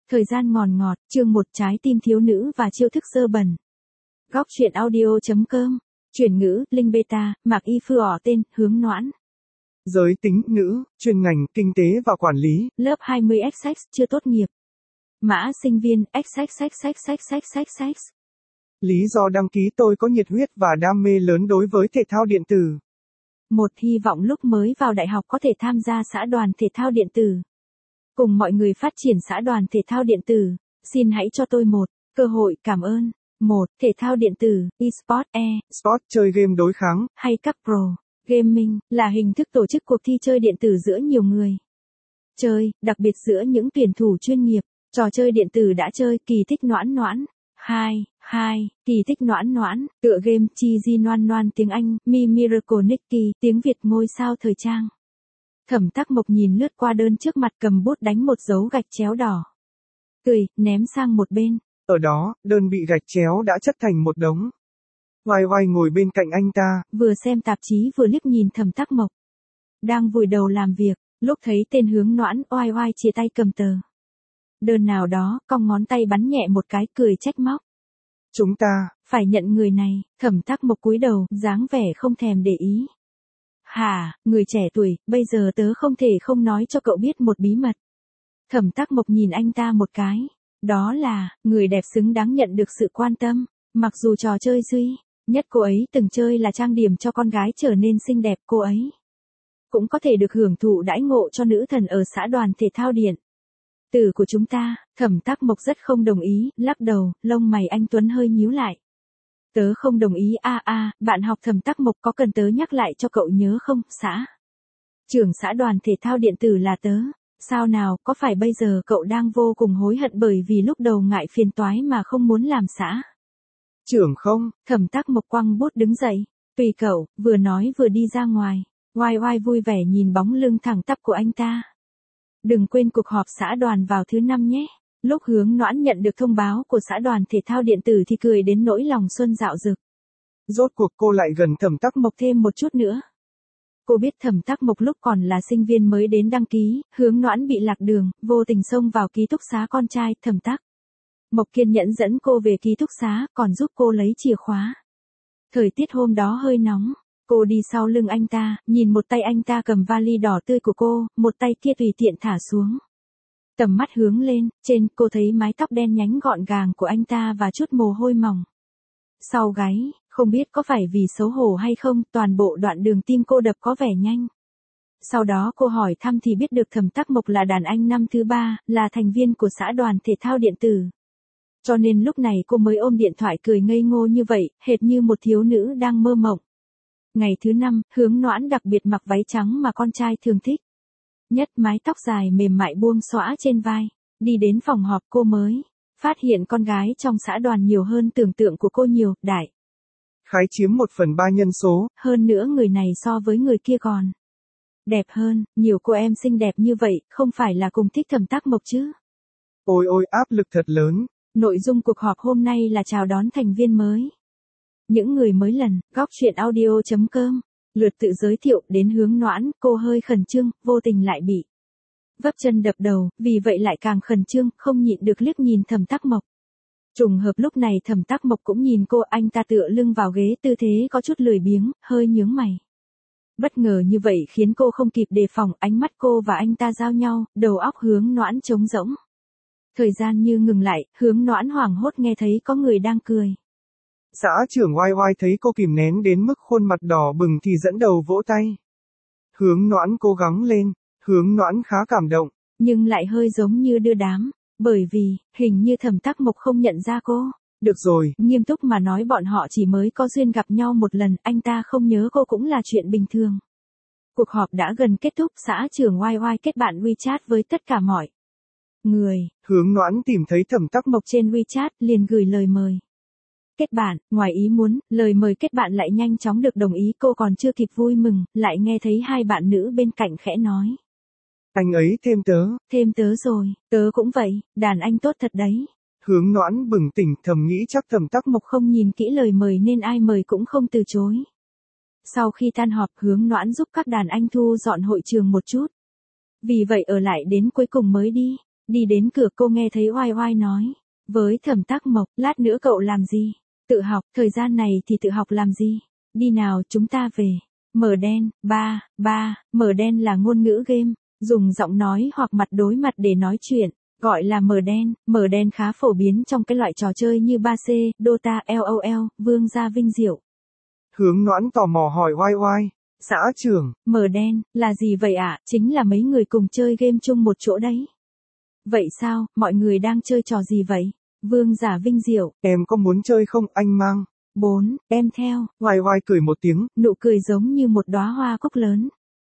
Thời gian ngòn ngọt, chương 1 trái tim thiếu nữ và chiêu thức dơ bẩn. Góc truyện audio.com. Chuyển ngữ, Linh Beta, Mạc Y Phư ỏ tên, Hướng Noãn. Giới tính, nữ, chuyên ngành, kinh tế và quản lý. Lớp 20XX, chưa tốt nghiệp. Mã sinh viên, XXXXXXXX. Lý do đăng ký tôi có nhiệt huyết và đam mê lớn đối với thể thao điện tử. Một hy vọng lúc mới vào đại học có thể tham gia xã đoàn thể thao điện tử. Cùng mọi người phát triển xã đoàn thể thao điện tử, xin hãy cho tôi một cơ hội, cảm ơn. 1. Thể thao điện tử, eSport, Sport, chơi game đối kháng, hay cấp pro. Gaming, là hình thức tổ chức cuộc thi chơi điện tử giữa nhiều người. Chơi, đặc biệt giữa những tuyển thủ chuyên nghiệp. Trò chơi điện tử đã chơi, kỳ tích Noãn Noãn. 2. Kỳ tích Noãn Noãn, tựa game, chi di noan noan tiếng Anh, Mi Miracle Nikki, tiếng Việt ngôi sao thời trang. Thẩm Tắc Mộc nhìn lướt qua đơn trước mặt, cầm bút đánh một dấu gạch chéo đỏ. Cười, ném sang một bên. Ở đó, đơn bị gạch chéo đã chất thành một đống. Oai oai ngồi bên cạnh anh ta, vừa xem tạp chí vừa liếc nhìn Thẩm Tắc Mộc. Đang vùi đầu làm việc, lúc thấy tên Hướng Noãn, oai oai chia tay cầm tờ đơn nào đó, cong ngón tay bắn nhẹ một cái, cười trách móc. Chúng ta phải nhận người này. Thẩm Tắc Mộc cúi đầu, dáng vẻ không thèm để ý. Hả, người trẻ tuổi, bây giờ tớ không thể không nói cho cậu biết một bí mật. Thẩm Tắc Mộc nhìn anh ta một cái. Đó là, người đẹp xứng đáng nhận được sự quan tâm. Mặc dù trò chơi duy nhất cô ấy từng chơi là trang điểm cho con gái trở nên xinh đẹp, cô ấy cũng có thể được hưởng thụ đãi ngộ cho nữ thần ở xã đoàn thể thao điện tử của chúng ta. Thẩm Tắc Mộc rất không đồng ý, lắc đầu, lông mày anh tuấn hơi nhíu lại. Tớ không đồng ý. Bạn học Thẩm Tắc Mộc, có cần tớ nhắc lại cho cậu nhớ không? Xã trưởng xã đoàn thể thao điện tử là tớ. Sao nào, có phải bây giờ cậu đang vô cùng hối hận bởi vì lúc đầu ngại phiền toái mà không muốn làm xã trưởng không? Thẩm Tắc Mộc quăng bút đứng dậy. Tùy cậu, vừa nói vừa đi ra ngoài. Oai oai vui vẻ nhìn bóng lưng thẳng tắp của anh ta. Đừng quên cuộc họp xã đoàn vào thứ 5 nhé. Lúc Hướng Noãn nhận được thông báo của xã đoàn thể thao điện tử thì cười đến nỗi lòng xuân dạo dực. Rốt cuộc cô lại gần Thẩm Tắc Mộc thêm một chút nữa. Cô biết Thẩm Tắc Mộc lúc còn là sinh viên mới đến đăng ký, Hướng Noãn bị lạc đường, vô tình xông vào ký túc xá con trai. Thẩm Tắc Mộc kiên nhẫn dẫn cô về ký túc xá, còn giúp cô lấy chìa khóa. Thời tiết hôm đó hơi nóng. Cô đi sau lưng anh ta, nhìn một tay anh ta cầm vali đỏ tươi của cô, một tay kia tùy tiện thả xuống. Tầm mắt hướng lên, trên cô thấy mái tóc đen nhánh gọn gàng của anh ta và chút mồ hôi mỏng sau gáy. Không biết có phải vì xấu hổ hay không, toàn bộ đoạn đường tim cô đập có vẻ nhanh. Sau đó cô hỏi thăm thì biết được Thẩm Tắc Mộc là đàn anh năm thứ 3, là thành viên của xã đoàn thể thao điện tử. Cho nên lúc này cô mới ôm điện thoại cười ngây ngô như vậy, hệt như một thiếu nữ đang mơ mộng. Ngày thứ 5, Hướng Noãn đặc biệt mặc váy trắng mà con trai thường thích nhất, mái tóc dài mềm mại buông xõa trên vai. Đi đến phòng họp cô mới phát hiện con gái trong xã đoàn nhiều hơn tưởng tượng của cô nhiều, đại khái chiếm 1/3 nhân số. Hơn nữa người này so với người kia còn đẹp hơn, nhiều cô em xinh đẹp như vậy, không phải là cùng thích Thẩm Tắc Mộc chứ. Ôi ôi, áp lực thật lớn. Nội dung cuộc họp hôm nay là chào đón thành viên mới. Những người mới lần, góc truyện audio.com. Lượt tự giới thiệu đến Hướng Noãn, cô hơi khẩn trương, vô tình lại bị vấp chân đập đầu, vì vậy lại càng khẩn trương, không nhịn được liếc nhìn Thẩm Tắc Mộc. Trùng hợp lúc này Thẩm Tắc Mộc cũng nhìn cô, anh ta tựa lưng vào ghế, tư thế có chút lười biếng, hơi nhướng mày. Bất ngờ như vậy khiến cô không kịp đề phòng, ánh mắt cô và anh ta giao nhau, đầu óc Hướng Noãn trống rỗng. Thời gian như ngừng lại, Hướng Noãn hoảng hốt nghe thấy có người đang cười. Xã trưởng oai oai thấy cô kìm nén đến mức khuôn mặt đỏ bừng thì dẫn đầu vỗ tay. Hướng Noãn cố gắng lên. Hướng Noãn khá cảm động. Nhưng lại hơi giống như đưa đám, bởi vì, hình như Thẩm Tắc Mộc không nhận ra cô. Được rồi, nghiêm túc mà nói bọn họ chỉ mới có duyên gặp nhau một lần, anh ta không nhớ cô cũng là chuyện bình thường. Cuộc họp đã gần kết thúc, xã trưởng oai oai kết bạn WeChat với tất cả mọi người. Hướng Noãn tìm thấy Thẩm Tắc Mộc trên WeChat, liền gửi lời mời kết bạn. Ngoài ý muốn, lời mời kết bạn lại nhanh chóng được đồng ý, cô còn chưa kịp vui mừng, lại nghe thấy hai bạn nữ bên cạnh khẽ nói. Anh ấy thêm tớ. Thêm tớ rồi, tớ cũng vậy, đàn anh tốt thật đấy. Hướng Noãn bừng tỉnh, thầm nghĩ chắc Thẩm Tắc Mộc không nhìn kỹ lời mời nên ai mời cũng không từ chối. Sau khi tan họp, Hướng Noãn giúp các đàn anh thu dọn hội trường một chút. Vì vậy ở lại đến cuối cùng mới đi. Đi đến cửa cô nghe thấy oai oai nói. Với Thẩm Tắc Mộc, lát nữa cậu làm gì? Tự học, thời gian này thì tự học làm gì? Đi nào chúng ta về. Mở đen, mở đen là ngôn ngữ game, dùng giọng nói hoặc mặt đối mặt để nói chuyện, gọi là mở đen khá phổ biến trong cái loại trò chơi như 3C, Dota, LOL, Vương gia vinh diệu. Hướng Noãn tò mò hỏi oai oai, xã trưởng. Mở đen, là gì vậy ạ? Chính là mấy người cùng chơi game chung một chỗ đấy. Vậy sao, mọi người đang chơi trò gì vậy? Vương giả vinh diệu. Em có muốn chơi không, anh mang. 4. Em theo. Oai oai cười một tiếng. Nụ cười giống như một đóa hoa cúc lớn.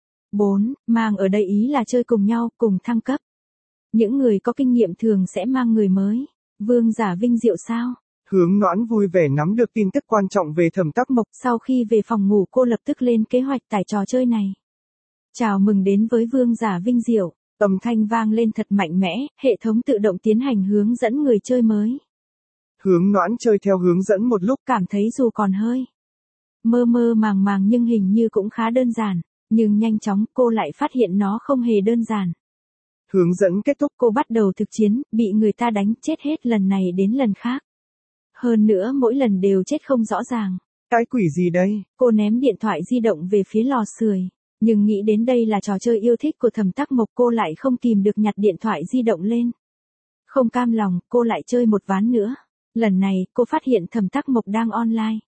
4. Mang ở đây ý là chơi cùng nhau, cùng thăng cấp. Những người có kinh nghiệm thường sẽ mang người mới. Vương giả vinh diệu sao? Hướng Noãn vui vẻ nắm được tin tức quan trọng về Thẩm Tắc Mộc. Sau khi về phòng ngủ cô lập tức lên kế hoạch tải trò chơi này. Chào mừng đến với Vương giả vinh diệu. Âm thanh vang lên thật mạnh mẽ, hệ thống tự động tiến hành hướng dẫn người chơi mới. Hướng Noãn chơi theo hướng dẫn một lúc, cảm thấy dù còn hơi mơ mơ màng màng nhưng hình như cũng khá đơn giản, nhưng nhanh chóng cô lại phát hiện nó không hề đơn giản. Hướng dẫn kết thúc, cô bắt đầu thực chiến, bị người ta đánh chết hết lần này đến lần khác. Hơn nữa mỗi lần đều chết không rõ ràng. Cái quỷ gì đây? Cô ném điện thoại di động về phía lò sưởi, nhưng nghĩ đến đây là trò chơi yêu thích của Thẩm Tắc Mộc cô lại không kìm được nhặt điện thoại di động lên. Không cam lòng, cô lại chơi một ván nữa. Lần này, cô phát hiện Thẩm Tắc Mộc đang online.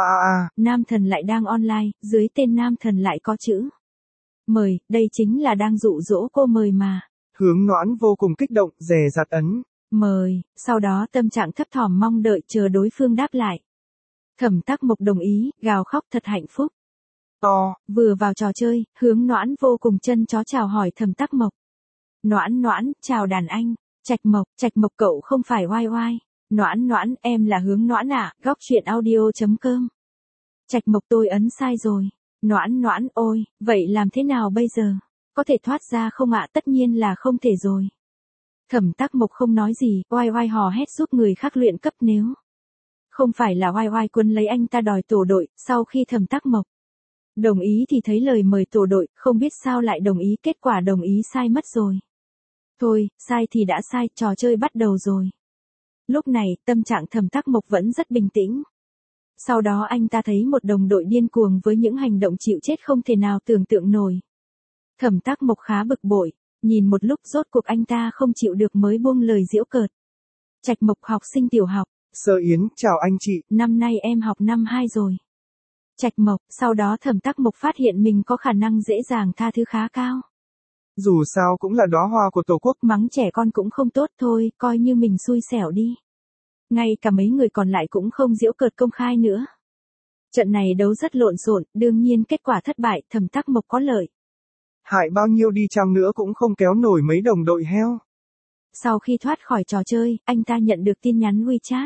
Nam thần lại đang online, dưới tên nam thần lại có chữ mời, đây chính là đang dụ dỗ cô mời mà. Hướng Noãn vô cùng kích động, dè dặt ấn mời, sau đó tâm trạng thấp thỏm mong đợi chờ đối phương đáp lại. Thẩm Tắc Mộc đồng ý, gào khóc thật hạnh phúc. Vừa vào trò chơi, Hướng Noãn vô cùng chân chó chào hỏi Thẩm Tắc Mộc. Noãn, chào đàn anh. Trạch Mộc cậu không phải oai oai. Noãn, em là Hướng Noãn ạ, góc chuyện audio.com. Trạch Mộc tôi ấn sai rồi. Noãn, ôi, vậy làm thế nào bây giờ? Có thể thoát ra không ạ? Tất nhiên là không thể rồi. Thẩm Tắc Mộc không nói gì, oai oai hò hét giúp người khác luyện cấp nếu không phải là oai oai quân lấy anh ta đòi tổ đội, sau khi Thẩm Tắc Mộc đồng ý thì thấy lời mời tổ đội, không biết sao lại đồng ý, kết quả đồng ý sai mất rồi. Thôi, sai thì đã sai, trò chơi bắt đầu rồi. Lúc này, tâm trạng Thẩm Tắc Mộc vẫn rất bình tĩnh. Sau đó anh ta thấy một đồng đội điên cuồng với những hành động chịu chết không thể nào tưởng tượng nổi. Thẩm Tắc Mộc khá bực bội, nhìn một lúc rốt cuộc anh ta không chịu được mới buông lời giễu cợt. Trạch Mộc học sinh tiểu học. Sơ Yến, chào anh chị. Năm nay em học năm 2 rồi. Trạch Mộc, sau đó Thẩm Tắc Mộc phát hiện mình có khả năng dễ dàng tha thứ khá cao. Dù sao cũng là đóa hoa của Tổ quốc. Mắng trẻ con cũng không tốt thôi, coi như mình xui xẻo đi. Ngay cả mấy người còn lại cũng không giễu cợt công khai nữa. Trận này đấu rất lộn xộn, đương nhiên kết quả thất bại, Thẩm Tắc Mộc có lợi. Hại bao nhiêu đi chăng nữa cũng không kéo nổi mấy đồng đội heo. Sau khi thoát khỏi trò chơi, anh ta nhận được tin nhắn WeChat.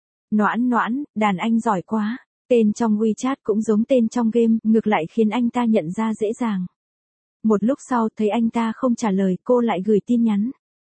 Noãn, đàn anh giỏi quá. Tên trong WeChat cũng giống tên trong game, ngược lại khiến anh ta nhận ra dễ dàng. Một lúc sau thấy anh ta không trả lời, cô lại gửi tin nhắn.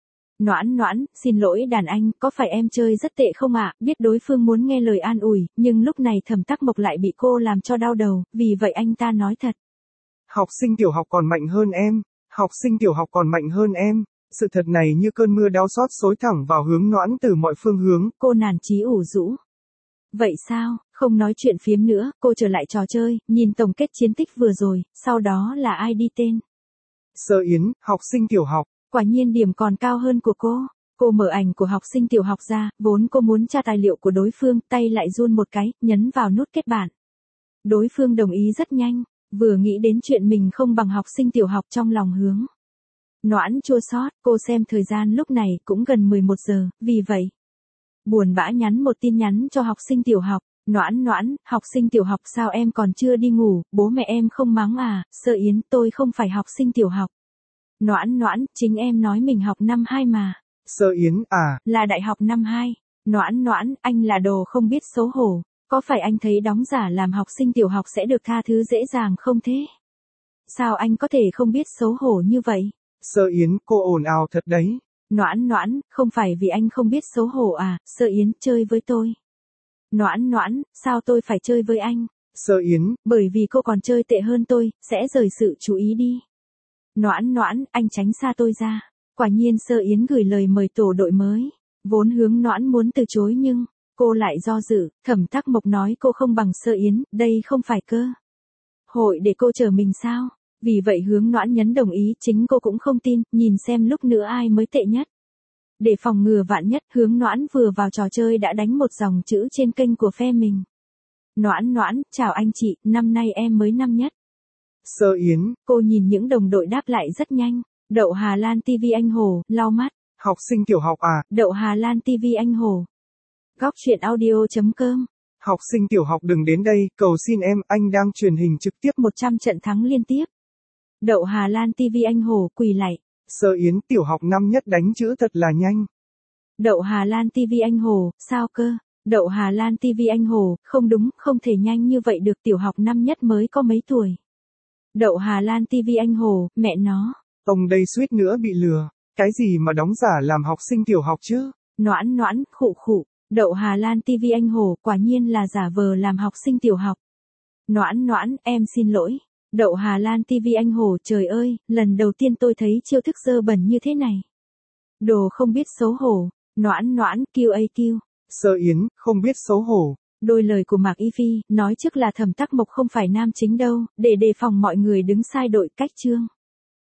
Noãn, xin lỗi đàn anh, có phải em chơi rất tệ không ạ? Biết đối phương muốn nghe lời an ủi, nhưng lúc này Thẩm Tắc Mộc lại bị cô làm cho đau đầu, vì vậy anh ta nói thật. Học sinh tiểu học còn mạnh hơn em. Học sinh tiểu học còn mạnh hơn em. Sự thật này như cơn mưa đau xót xối thẳng vào Hướng Noãn từ mọi phương hướng. Cô nản chí ủ rũ. Vậy sao, không nói chuyện phiếm nữa, cô trở lại trò chơi, nhìn tổng kết chiến tích vừa rồi, sau đó là ai đi tên. Sơ Yến, học sinh tiểu học. Quả nhiên điểm còn cao hơn của cô. Cô mở ảnh của học sinh tiểu học ra, vốn cô muốn tra tài liệu của đối phương, tay lại run một cái, nhấn vào nút kết bạn. Đối phương đồng ý rất nhanh, vừa nghĩ đến chuyện mình không bằng học sinh tiểu học trong lòng Hướng Noãn chua xót, cô xem thời gian lúc này cũng gần 11 giờ, vì vậy buồn bã nhắn một tin nhắn cho học sinh tiểu học. Noãn, học sinh tiểu học sao em còn chưa đi ngủ, bố mẹ em không mắng à? Sơ Yến, tôi không phải học sinh tiểu học. Noãn, chính em nói mình học năm 2 mà. Sơ Yến, à? Là đại học năm 2. Noãn, anh là đồ không biết xấu hổ. Có phải anh thấy đóng giả làm học sinh tiểu học sẽ được tha thứ dễ dàng không thế? Sao anh có thể không biết xấu hổ như vậy? Sơ Yến, cô ồn ào thật đấy. Noãn, không phải vì anh không biết xấu hổ à? Sơ Yến, chơi với tôi. Noãn, sao tôi phải chơi với anh? Sơ Yến, bởi vì cô còn chơi tệ hơn tôi, sẽ rời sự chú ý đi. Noãn, anh tránh xa tôi ra. Quả nhiên Sơ Yến gửi lời mời tổ đội mới. Vốn Hướng Noãn muốn từ chối nhưng, cô lại do dự, Thẩm Tắc Mộc nói cô không bằng Sơ Yến, đây không phải cơ hội để cô trở mình sao? Vì vậy Hướng Noãn nhấn đồng ý, chính cô cũng không tin, nhìn xem lúc nữa ai mới tệ nhất. Để phòng ngừa vạn nhất, Hướng Noãn vừa vào trò chơi đã đánh một dòng chữ trên kênh của phe mình. Noãn, chào anh chị, năm nay em mới năm nhất. Sơ Yến. Cô nhìn những đồng đội đáp lại rất nhanh. Đậu Hà Lan TV anh Hồ, lau mắt. Học sinh tiểu học à? Đậu Hà Lan TV anh Hồ. Góc truyện audio.com. Học sinh tiểu học đừng đến đây, cầu xin em, anh đang truyền hình trực tiếp 100 trận thắng liên tiếp. Đậu Hà Lan TV anh Hồ, quỳ lạy. Sơ Yến, tiểu học năm nhất đánh chữ thật là nhanh. Đậu Hà Lan TV anh Hồ, sao cơ? Đậu Hà Lan TV anh Hồ, không đúng, không thể nhanh như vậy được, tiểu học năm nhất mới có mấy tuổi. Đậu Hà Lan TV anh Hồ, mẹ nó. Ông đây suýt nữa bị lừa. Cái gì mà đóng giả làm học sinh tiểu học chứ? Noãn, khụ. Đậu Hà Lan TV anh Hồ, quả nhiên là giả vờ làm học sinh tiểu học. Noãn, em xin lỗi. Đậu Hà Lan TV anh Hồ, trời ơi, lần đầu tiên tôi thấy chiêu thức dơ bẩn như thế này. Đồ không biết xấu hổ. Noãn, QAQ. Sơ Yến, không biết xấu hổ. Đôi lời của Mạc Y Phi, nói trước là Thẩm Tắc Mộc không phải nam chính đâu, để đề phòng mọi người đứng sai đội cách chương.